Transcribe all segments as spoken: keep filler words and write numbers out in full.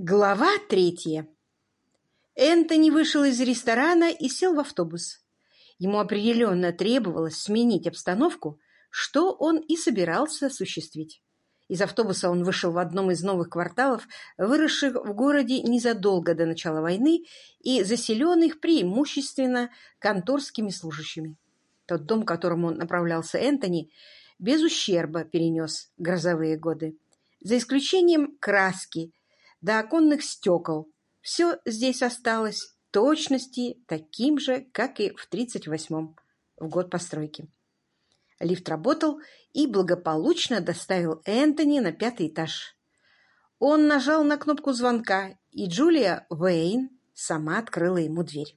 Глава третья. Энтони вышел из ресторана и сел в автобус. Ему определенно требовалось сменить обстановку, что он и собирался осуществить. Из автобуса он вышел в одном из новых кварталов, выросших в городе незадолго до начала войны и заселенных преимущественно конторскими служащими. Тот дом, к которому направлялся Энтони, без ущерба перенес грозовые годы. За исключением краски до оконных стекол. Все здесь осталось в точности таким же, как и в тридцать восьмом, в год постройки. Лифт работал и благополучно доставил Энтони на пятый этаж. Он нажал на кнопку звонка, и Джулия Уэйн сама открыла ему дверь.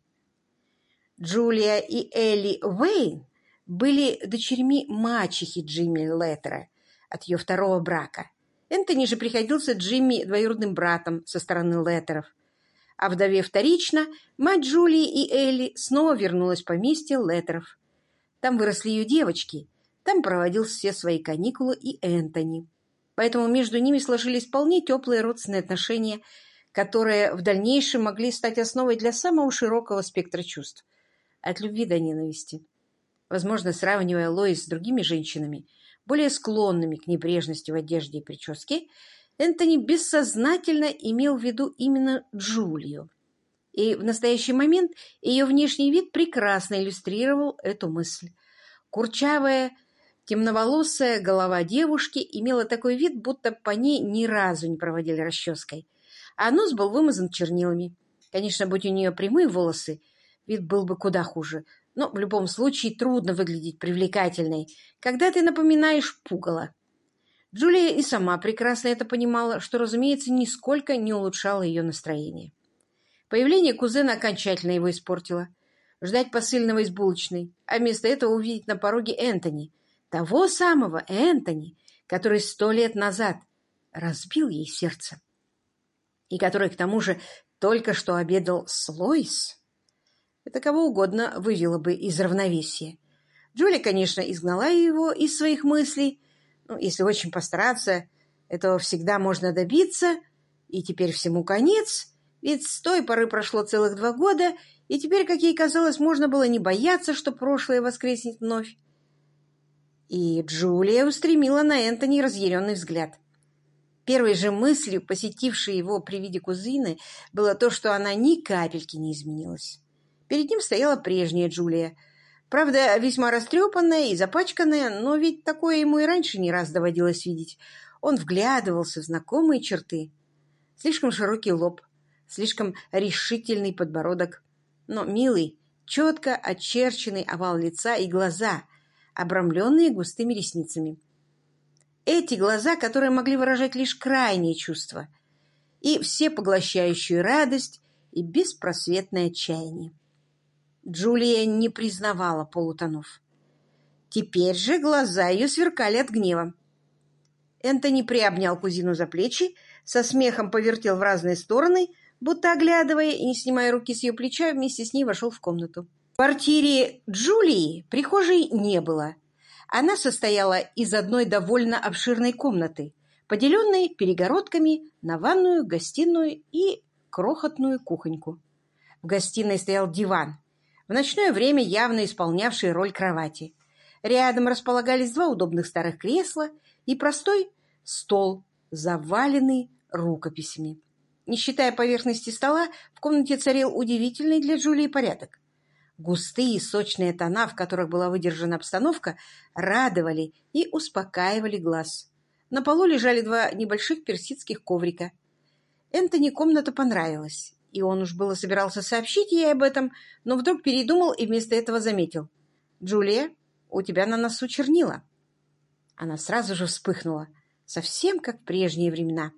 Джулия и Элли Уэйн были дочерьми мачехи Джимми Леттера от ее второго брака. Энтони же приходился Джимми двоюродным братом со стороны Леттеров. А вдове вторично, мать Джулии и Элли снова вернулась в поместье Леттеров. Там выросли ее девочки, там проводил все свои каникулы и Энтони. Поэтому между ними сложились вполне теплые родственные отношения, которые в дальнейшем могли стать основой для самого широкого спектра чувств, от любви до ненависти. Возможно, сравнивая Лоис с другими женщинами, более склонными к небрежности в одежде и прическе, Энтони бессознательно имел в виду именно Джулию. И в настоящий момент ее внешний вид прекрасно иллюстрировал эту мысль. Курчавая, темноволосая голова девушки имела такой вид, будто по ней ни разу не проводили расческой, а нос был вымазан чернилами. Конечно, будь у нее прямые волосы, вид был бы куда хуже. Но в любом случае трудно выглядеть привлекательной, когда ты напоминаешь пугало. Джулия и сама прекрасно это понимала, что, разумеется, нисколько не улучшало ее настроение. Появление кузена окончательно его испортило. Ждать посыльного из булочной, а вместо этого увидеть на пороге Энтони, того самого Энтони, который сто лет назад разбил ей сердце, и который, к тому же, только что обедал с Лоис. Это кого угодно вывело бы из равновесия. Джулия, конечно, изгнала его из своих мыслей. Ну, если очень постараться, этого всегда можно добиться. И теперь всему конец. Ведь с той поры прошло целых два года, и теперь, как ей казалось, можно было не бояться, что прошлое воскреснет вновь. И Джулия устремила на Энтони разъяренный взгляд. Первой же мыслью, посетившей его при виде кузины, было то, что она ни капельки не изменилась. Перед ним стояла прежняя Джулия. Правда, весьма растрепанная и запачканная, но ведь такое ему и раньше не раз доводилось видеть. Он вглядывался в знакомые черты. Слишком широкий лоб, слишком решительный подбородок, но милый, четко очерченный овал лица и глаза, обрамленные густыми ресницами. Эти глаза, которые могли выражать лишь крайние чувства, и всепоглощающую радость и беспросветное отчаяние. Джулия не признавала полутонов. Теперь же глаза ее сверкали от гнева. Энтони приобнял кузину за плечи, со смехом повертел в разные стороны, будто оглядывая и не снимая руки с ее плеча, вместе с ней вошел в комнату. В квартире Джулии прихожей не было. Она состояла из одной довольно обширной комнаты, поделенной перегородками на ванную, гостиную и крохотную кухоньку. В гостиной стоял диван, в ночное время явно исполнявший роль кровати. Рядом располагались два удобных старых кресла и простой стол, заваленный рукописями. Не считая поверхности стола, в комнате царил удивительный для Джулии порядок. Густые сочные тона, в которых была выдержана обстановка, радовали и успокаивали глаз. На полу лежали два небольших персидских коврика. Энтони комната понравилась, и он уж было собирался сообщить ей об этом, но вдруг передумал и вместо этого заметил: «Джулия, у тебя на носу чернила». Она сразу же вспыхнула, совсем как в прежние времена.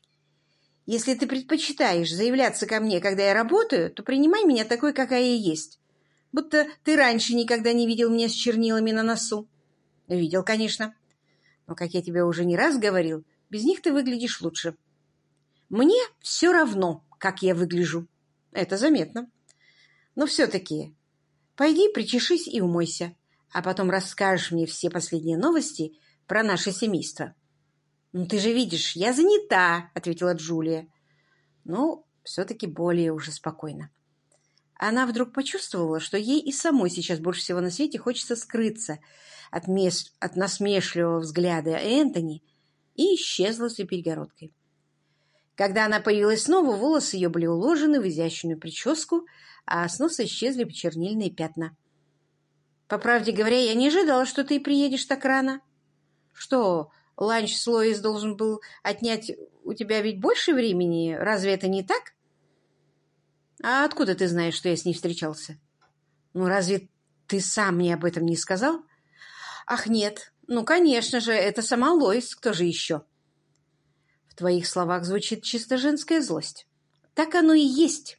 «Если ты предпочитаешь заявляться ко мне, когда я работаю, то принимай меня такой, какая я есть. Будто ты раньше никогда не видел меня с чернилами на носу». «Видел, конечно. Но, как я тебе уже не раз говорил, без них ты выглядишь лучше». «Мне все равно, как я выгляжу». «Это заметно. Но все-таки пойди причешись и умойся, а потом расскажешь мне все последние новости про наше семейство». «Ну, ты же видишь, я занята», — ответила Джулия. Ну, все-таки более уже спокойно. Она вдруг почувствовала, что ей и самой сейчас больше всего на свете хочется скрыться от, мес... от насмешливого взгляда Энтони, и исчезла за перегородкой. Когда она появилась снова, волосы ее были уложены в изящную прическу, а с носа исчезли чернильные пятна. «По правде говоря, я не ожидала, что ты приедешь так рано. Что, ланч с Лоис должен был отнять у тебя ведь больше времени? Разве это не так?» «А откуда ты знаешь, что я с ней встречался?» «Ну, разве ты сам мне об этом не сказал?» «Ах, нет. Ну, конечно же, это сама Лоис. Кто же еще?» «В твоих словах звучит чисто женская злость». «Так оно и есть».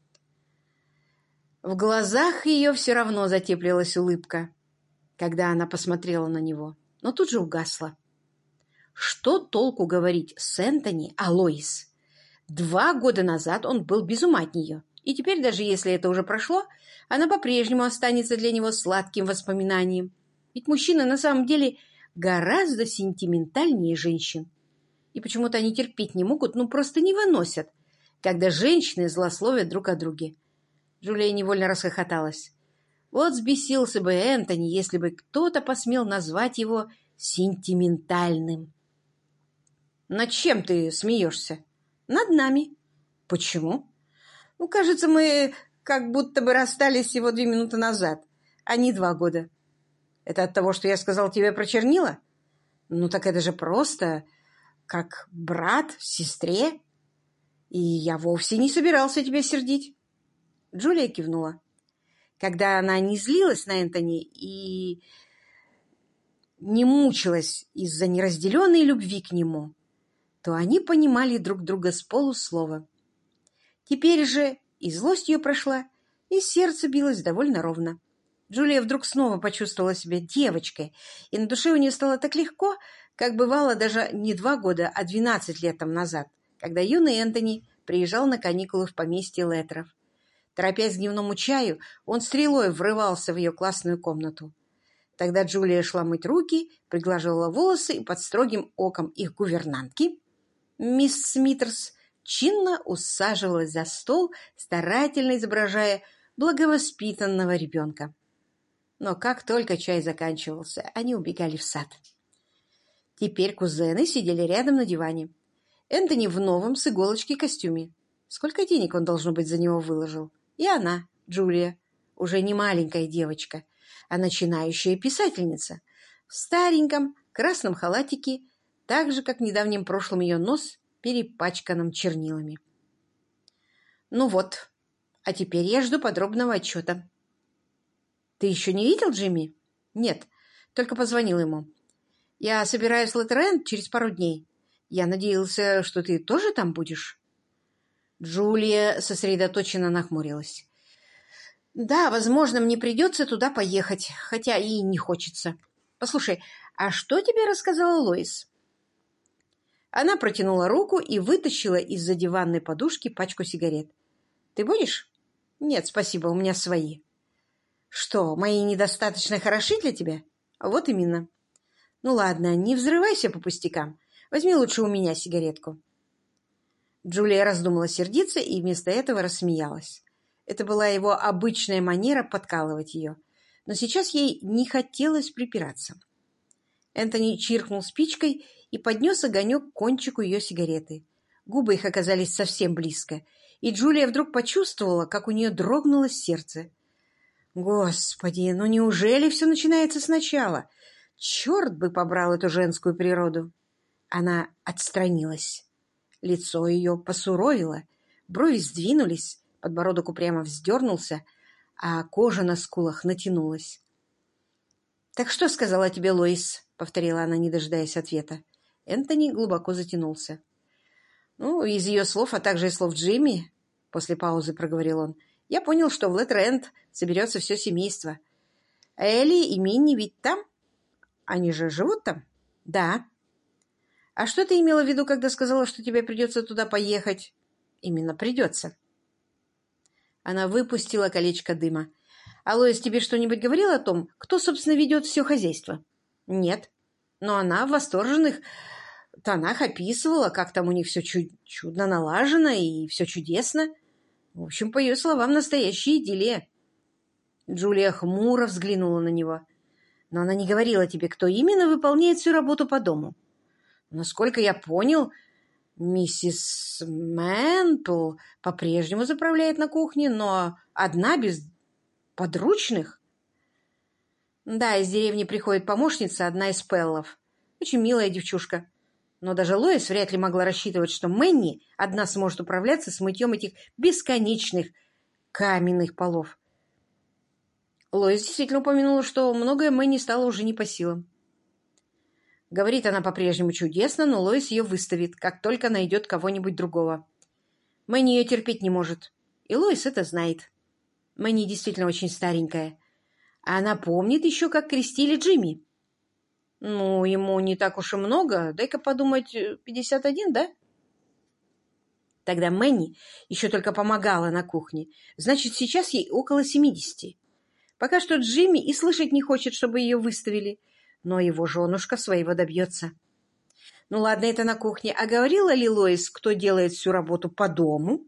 В глазах ее все равно затеплилась улыбка, когда она посмотрела на него, но тут же угасла. Что толку говорить с Энтони о Лоис? Два года назад он был без ума от нее, и теперь, даже если это уже прошло, она по-прежнему останется для него сладким воспоминанием. Ведь мужчины на самом деле гораздо сентиментальнее женщин. И почему-то они терпеть не могут, ну просто не выносят, когда женщины злословят друг о друге. Джулия невольно расхохоталась. Вот взбесился бы Энтони, если бы кто-то посмел назвать его сентиментальным. «Над чем ты смеешься?» «Над нами». «Почему?» «Ну, кажется, мы как будто бы расстались всего две минуты назад, а не два года». «Это от того, что я сказал тебе про чернила?» «Ну, так это же просто как брат сестре, и я вовсе не собирался тебя сердить». Джулия кивнула. Когда она не злилась на Энтони и не мучилась из-за неразделенной любви к нему, то они понимали друг друга с полуслова. Теперь же и злость ее прошла, и сердце билось довольно ровно. Джулия вдруг снова почувствовала себя девочкой, и на душе у нее стало так легко, как бывало даже не два года, а двенадцать лет тому назад, когда юный Энтони приезжал на каникулы в поместье Леттеров. Торопясь к дневному чаю, он стрелой врывался в ее классную комнату. Тогда Джулия шла мыть руки, приглаживала волосы, и под строгим оком их гувернантки, мисс Смитерс, чинно усаживалась за стол, старательно изображая благовоспитанного ребенка. Но как только чай заканчивался, они убегали в сад. Теперь кузены сидели рядом на диване. Энтони в новом с иголочки костюме. Сколько денег он, должно быть, за него выложил? И она, Джулия, уже не маленькая девочка, а начинающая писательница, в стареньком красном халатике, так же, как в недавнем прошлом ее нос, перепачканным чернилами. «Ну вот, а теперь я жду подробного отчета». «Ты еще не видел Джимми?» «Нет, только позвонил ему. Я собираюсь в Леттеренд через пару дней. Я надеялся, что ты тоже там будешь». Джулия сосредоточенно нахмурилась. «Да, возможно, мне придется туда поехать, хотя и не хочется. Послушай, а что тебе рассказала Лоис?» Она протянула руку и вытащила из-за диванной подушки пачку сигарет. «Ты будешь?» «Нет, спасибо, у меня свои». «Что, мои недостаточно хороши для тебя?» «Вот именно». «Ну ладно, не взрывайся по пустякам. Возьми лучше у меня сигаретку». Джулия раздумала сердиться и вместо этого рассмеялась. Это была его обычная манера подкалывать ее. Но сейчас ей не хотелось припираться. Энтони чиркнул спичкой и поднес огонек к кончику ее сигареты. Губы их оказались совсем близко, и Джулия вдруг почувствовала, как у нее дрогнуло сердце. «Господи, ну неужели все начинается сначала? Черт бы побрал эту женскую природу!» Она отстранилась. Лицо ее посуровило, брови сдвинулись, подбородок упрямо вздернулся, а кожа на скулах натянулась. «Так что сказала тебе Лоис?» — повторила она, не дожидаясь ответа. Энтони глубоко затянулся. «Ну, из ее слов, а также из слов Джимми», — после паузы проговорил он, — «я понял, что в Леттеренд соберется все семейство. Элли и Минни ведь там? Они же живут там?» «Да». «А что ты имела в виду, когда сказала, что тебе придется туда поехать?» «Именно придется». Она выпустила колечко дыма. «А Лоис тебе что-нибудь говорила о том, кто, собственно, ведет все хозяйство?» «Нет. Но она в восторженных Танах описывала, как там у них все чуд чудно налажено и все чудесно. В общем, по ее словам, настоящая идиллия. Джулия хмуро взглянула на него. Но она не говорила тебе, кто именно выполняет всю работу по дому. Насколько я понял, миссис Мэнпл по-прежнему заправляет на кухне, но одна без подручных. Да, из деревни приходит помощница, одна из Пеллов. Очень милая девчушка. Но даже Лоис вряд ли могла рассчитывать, что Мэнни одна сможет управляться с мытьем этих бесконечных каменных полов. Лоис действительно упомянула, что многое Мэнни стало уже не по силам. Говорит она по-прежнему чудесно, но Лоис ее выставит, как только найдет кого-нибудь другого. Мэнни ее терпеть не может, и Лоис это знает. Мэнни действительно очень старенькая. А она помнит еще, как крестили Джимми. Ну, ему не так уж и много. Дай-ка подумать, пятьдесят один, да? Тогда Мэнни еще только помогала на кухне. Значит, сейчас ей около семидесяти. Пока что Джимми и слышать не хочет, чтобы ее выставили. Но его женушка своего добьется. Ну ладно, это на кухне. А говорила ли Лоис, кто делает всю работу по дому?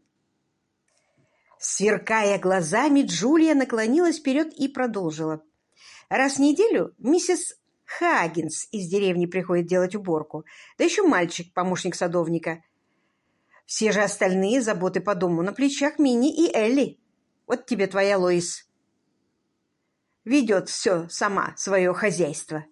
Сверкая глазами, Джулия наклонилась вперед и продолжила. Раз в неделю миссис Хаггинс из деревни приходит делать уборку. Да еще мальчик, помощник садовника. Все же остальные заботы по дому на плечах Минни и Элли. Вот тебе твоя Лоис. Ведет все сама, свое хозяйство.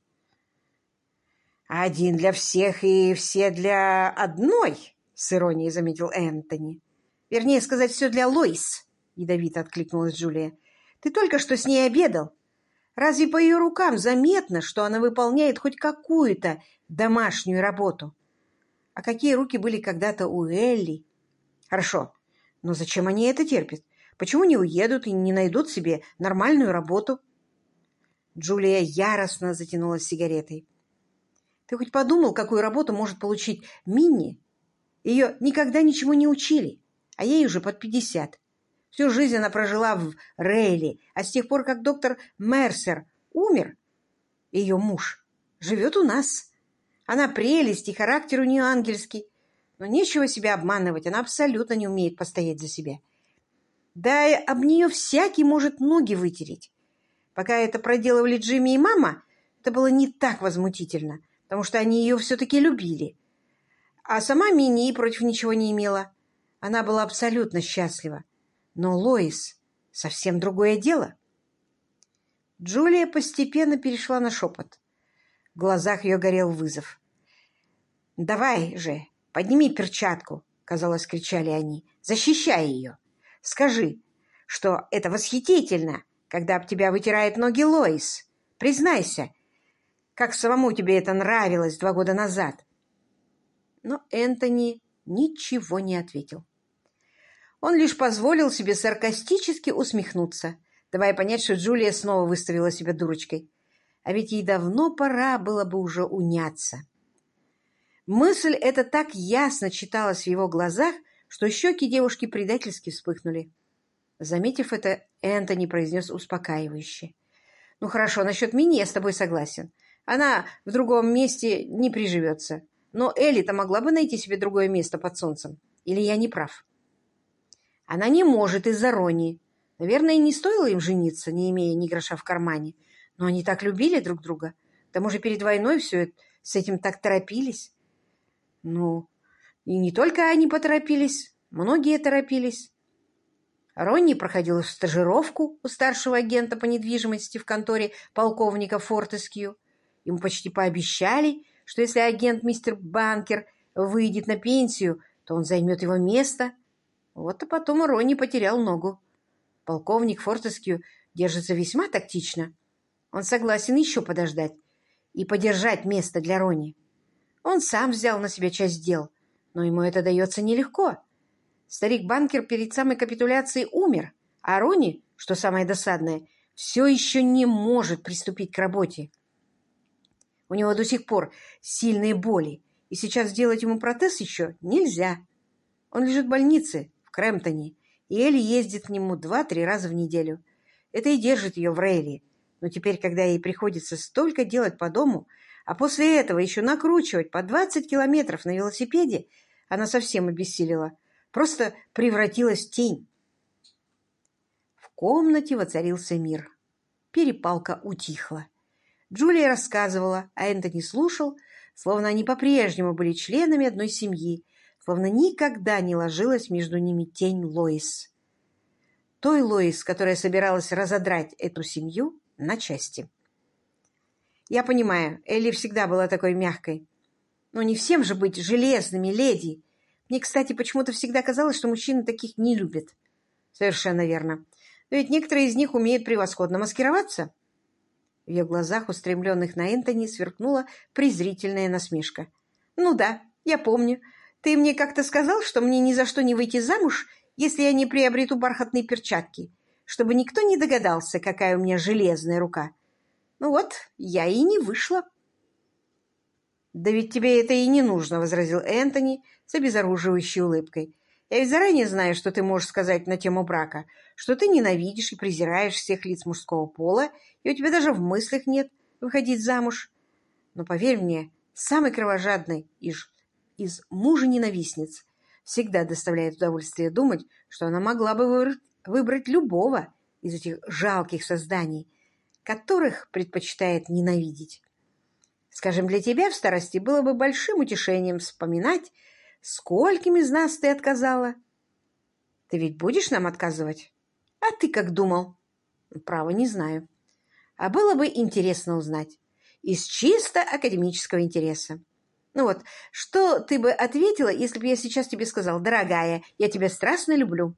Один для всех и все для одной, с иронией заметил Энтони. Вернее сказать, все для Лоис, ядовито откликнулась Джулия. Ты только что с ней обедал. Разве по ее рукам заметно, что она выполняет хоть какую-то домашнюю работу? А какие руки были когда-то у Элли? Хорошо, но зачем они это терпят? Почему не уедут и не найдут себе нормальную работу? Джулия яростно затянулась сигаретой. Ты хоть подумал, какую работу может получить Минни? Ее никогда ничему не учили, а ей уже под пятьдесят. Всю жизнь она прожила в Рейле, а с тех пор, как доктор Мерсер умер, ее муж живет у нас. Она прелесть, и характер у нее ангельский. Но нечего себя обманывать, она абсолютно не умеет постоять за себя. Да и об нее всякий может ноги вытереть. Пока это проделывали Джимми и мама, это было не так возмутительно, потому что они ее все-таки любили. А сама Минни против ничего не имела. Она была абсолютно счастлива. Но Лоис — совсем другое дело. Джулия постепенно перешла на шепот. В глазах ее горел вызов. «Давай же, подними перчатку!» — казалось, кричали они. «Защищай ее! Скажи, что это восхитительно, когда об тебя вытирает ноги Лоис. Признайся, как самому тебе это нравилось два года назад!» Но Энтони ничего не ответил. Он лишь позволил себе саркастически усмехнуться, давая понять, что Джулия снова выставила себя дурочкой. А ведь ей давно пора было бы уже уняться. Мысль эта так ясно читалась в его глазах, что щеки девушки предательски вспыхнули. Заметив это, Энтони произнес успокаивающе. «Ну хорошо, насчет Минни я с тобой согласен. Она в другом месте не приживется. Но Элли-то могла бы найти себе другое место под солнцем. Или я не прав?» «Она не может из-за Ронни. Наверное, не стоило им жениться, не имея ни гроша в кармане. Но они так любили друг друга. К тому же перед войной все это, с этим так торопились». «Ну, и не только они поторопились. Многие торопились». Ронни проходил стажировку у старшего агента по недвижимости в конторе полковника Фортескью. Ему почти пообещали, что если агент мистер Банкер выйдет на пенсию, то он займет его место. Вот а потом Ронни потерял ногу. Полковник Фортескью держится весьма тактично. Он согласен еще подождать и подержать место для Ронни. Он сам взял на себя часть дел, но ему это дается нелегко. Старик-банкер перед самой капитуляцией умер, а Ронни, что самое досадное, все еще не может приступить к работе. У него до сих пор сильные боли, и сейчас сделать ему протез еще нельзя. Он лежит в больнице в Крэмптоне, и Элли ездит к нему два-три раза в неделю. Это и держит ее в Рейле. Но теперь, когда ей приходится столько делать по дому, А после этого еще накручивать по двадцать километров на велосипеде она совсем обессилила. Просто превратилась в тень. В комнате воцарился мир. Перепалка утихла. Джулия рассказывала, а Энтони слушал, словно они по-прежнему были членами одной семьи, словно никогда не ложилась между ними тень Лоис. Той Лоис, которая собиралась разодрать эту семью на части. Я понимаю, Элли всегда была такой мягкой. Но не всем же быть железными, леди. Мне, кстати, почему-то всегда казалось, что мужчины таких не любят. Совершенно верно. Но ведь некоторые из них умеют превосходно маскироваться. В ее глазах, устремленных на Энтони, сверкнула презрительная насмешка. «Ну да, я помню. Ты мне как-то сказал, что мне ни за что не выйти замуж, если я не приобрету бархатные перчатки, чтобы никто не догадался, какая у меня железная рука. Ну вот, я и не вышла». «Да ведь тебе это и не нужно», — возразил Энтони с обезоруживающей улыбкой. «Я ведь заранее знаю, что ты можешь сказать на тему брака, что ты ненавидишь и презираешь всех лиц мужского пола, и у тебя даже в мыслях нет выходить замуж. Но поверь мне, самый кровожадный из, из мужа-ненавистниц всегда доставляет удовольствие думать, что она могла бы выбрать, выбрать любого из этих жалких созданий, которых предпочитает ненавидеть. Скажем, для тебя в старости было бы большим утешением вспоминать, скольким из нас ты отказала. Ты ведь будешь нам отказывать? А ты как думал? Право, не знаю. А было бы интересно узнать. Из чисто академического интереса. Ну вот, что ты бы ответила, если бы я сейчас тебе сказал: «Дорогая, я тебя страстно люблю»?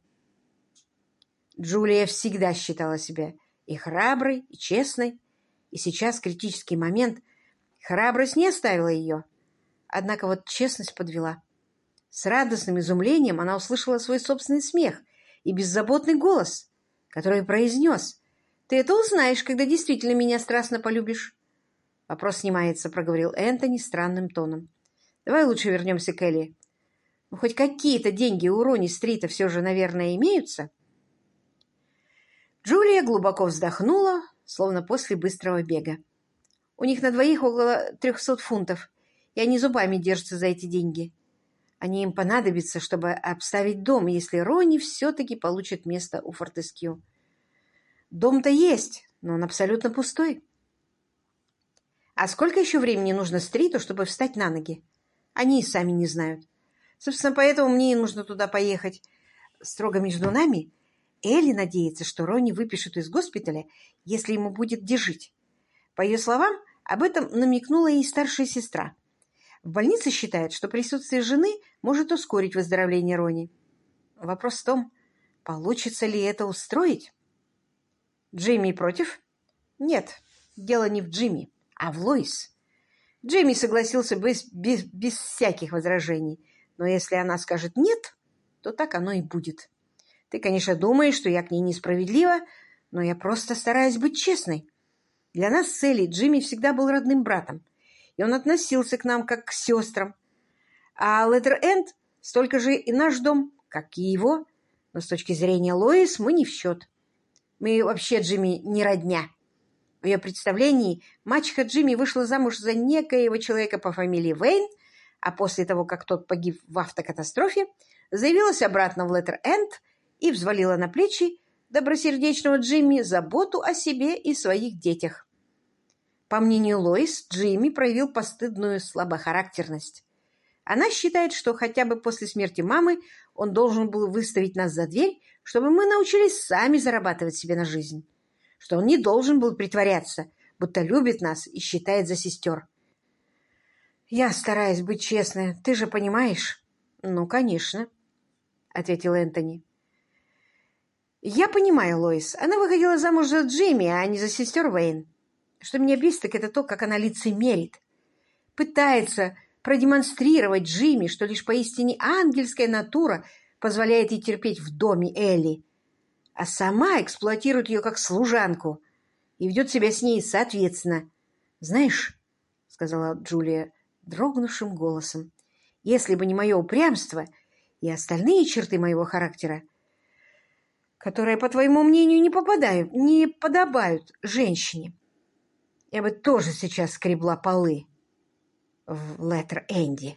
Джулия всегда считала себя и храброй, и честной, и сейчас критический момент. Храбрость не оставила ее. Однако вот честность подвела. С радостным изумлением она услышала свой собственный смех и беззаботный голос, который произнес: «Ты это узнаешь, когда действительно меня страстно полюбишь». «Вопрос снимается», — проговорил Энтони странным тоном. «Давай лучше вернемся к Элли. Ну, хоть какие-то деньги у Рони-стрита все же, наверное, имеются». Джулия глубоко вздохнула, словно после быстрого бега. У них на двоих около трехсот фунтов, и они зубами держатся за эти деньги. Они им понадобятся, чтобы обставить дом, если Ронни все-таки получит место у Фортескью. Дом-то есть, но он абсолютно пустой. А сколько еще времени нужно Стриту, чтобы встать на ноги? Они и сами не знают. Собственно, поэтому мне и нужно туда поехать. Строго между нами, Элли надеется, что Ронни выпишут из госпиталя, если ему будет где жить. По ее словам, об этом намекнула и старшая сестра. В больнице считают, что присутствие жены может ускорить выздоровление Ронни. Вопрос в том, получится ли это устроить? Джимми против? Нет, дело не в Джимми, а в Лоис. Джимми согласился без, без, без всяких возражений, но если она скажет «нет», то так оно и будет. Ты, конечно, думаешь, что я к ней несправедлива, но я просто стараюсь быть честной. Для нас с Элли Джимми всегда был родным братом, и он относился к нам как к сестрам. А Леттер-Энд столько же и наш дом, как и его, но с точки зрения Лоис мы не в счет. Мы вообще Джимми не родня. В ее представлении мачеха Джимми вышла замуж за некоего человека по фамилии Вейн, а после того, как тот погиб в автокатастрофе, заявилась обратно в Леттер-Энд и взвалила на плечи добросердечного Джимми заботу о себе и своих детях. По мнению Лоис, Джимми проявил постыдную слабохарактерность. Она считает, что хотя бы после смерти мамы он должен был выставить нас за дверь, чтобы мы научились сами зарабатывать себе на жизнь. Что он не должен был притворяться, будто любит нас и считает за сестер. «Я стараюсь быть честной, ты же понимаешь?» «Ну, конечно», — ответил Энтони. «Я понимаю, Лоис. Она выходила замуж за Джимми, а не за сестер Вейн. Что меня бесит, так это то, как она лицемерит. Пытается продемонстрировать Джимми, что лишь поистине ангельская натура позволяет ей терпеть в доме Элли, а сама эксплуатирует ее как служанку и ведет себя с ней соответственно. Знаешь, — сказала Джулия дрогнувшим голосом, — если бы не мое упрямство и остальные черты моего характера, которые, по твоему мнению, не попадают, не подобают женщине, я бы тоже сейчас скребла полы в Леттер-Энде.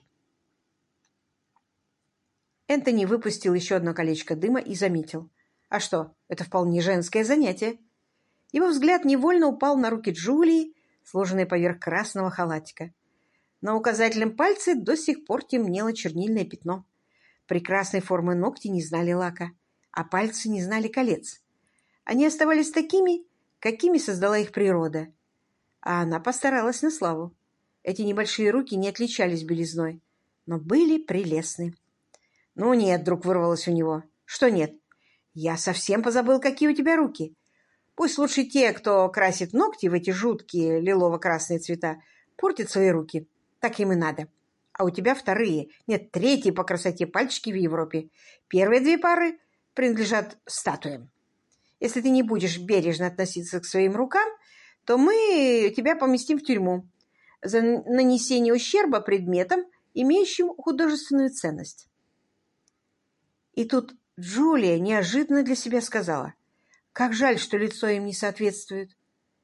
Энтони выпустил еще одно колечко дыма и заметил. А что, это вполне женское занятие. Его взгляд невольно упал на руки Джулии, сложенные поверх красного халатика. На указательном пальце до сих пор темнело чернильное пятно. Прекрасной формы ногти не знали лака, а пальцы не знали колец. Они оставались такими, какими создала их природа. А она постаралась на славу. Эти небольшие руки не отличались белизной, но были прелестны. «Ну нет», — вдруг вырвалось у него. «Что нет? Я совсем позабыл, какие у тебя руки. Пусть лучше те, кто красит ногти в эти жуткие лилово-красные цвета, портят свои руки. Так им и надо. А у тебя вторые, нет, третьи по красоте пальчики в Европе. Первые две пары принадлежат статуям. Если ты не будешь бережно относиться к своим рукам, то мы тебя поместим в тюрьму за нанесение ущерба предметам, имеющим художественную ценность». И тут Джулия неожиданно для себя сказала: «Как жаль, что лицо им не соответствует».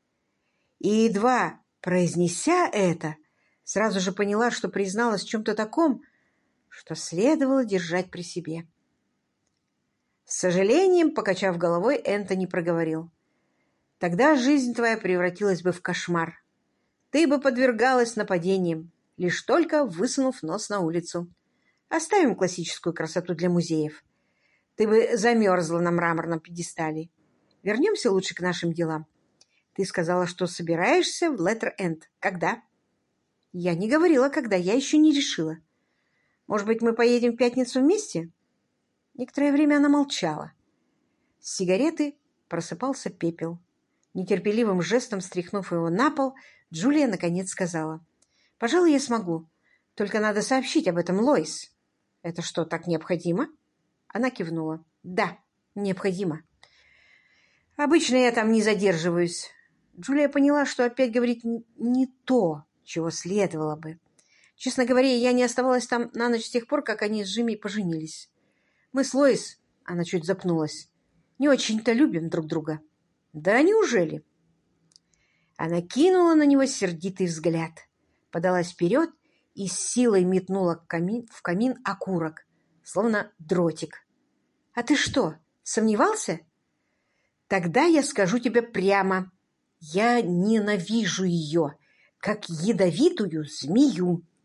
И едва произнеся это, сразу же поняла, что призналась в чем-то таком, что следовало держать при себе. С сожалением, покачав головой, Энтони проговорил: «Тогда жизнь твоя превратилась бы в кошмар. Ты бы подвергалась нападениям, лишь только высунув нос на улицу. Оставим классическую красоту для музеев. Ты бы замерзла на мраморном пьедестале. Вернемся лучше к нашим делам. Ты сказала, что собираешься в Леттер-Энд. Когда?» «Я не говорила, когда. Я еще не решила. Может быть, мы поедем в пятницу вместе?» Некоторое время она молчала. С сигареты просыпался пепел. Нетерпеливым жестом стряхнув его на пол, Джулия наконец сказала: «Пожалуй, я смогу. Только надо сообщить об этом Лоис». «Это что, так необходимо?» Она кивнула. «Да, необходимо. Обычно я там не задерживаюсь». Джулия поняла, что опять говорит не то, чего следовало бы. Честно говоря, я не оставалась там на ночь с тех пор, как они с Джимми поженились. Мы с Лоис, она чуть запнулась, не очень-то любим друг друга. «Да неужели?» Она кинула на него сердитый взгляд, подалась вперед и с силой метнула в камин, в камин окурок, словно дротик. «А ты что, сомневался? Тогда я скажу тебе прямо. Я ненавижу ее, как ядовитую змею».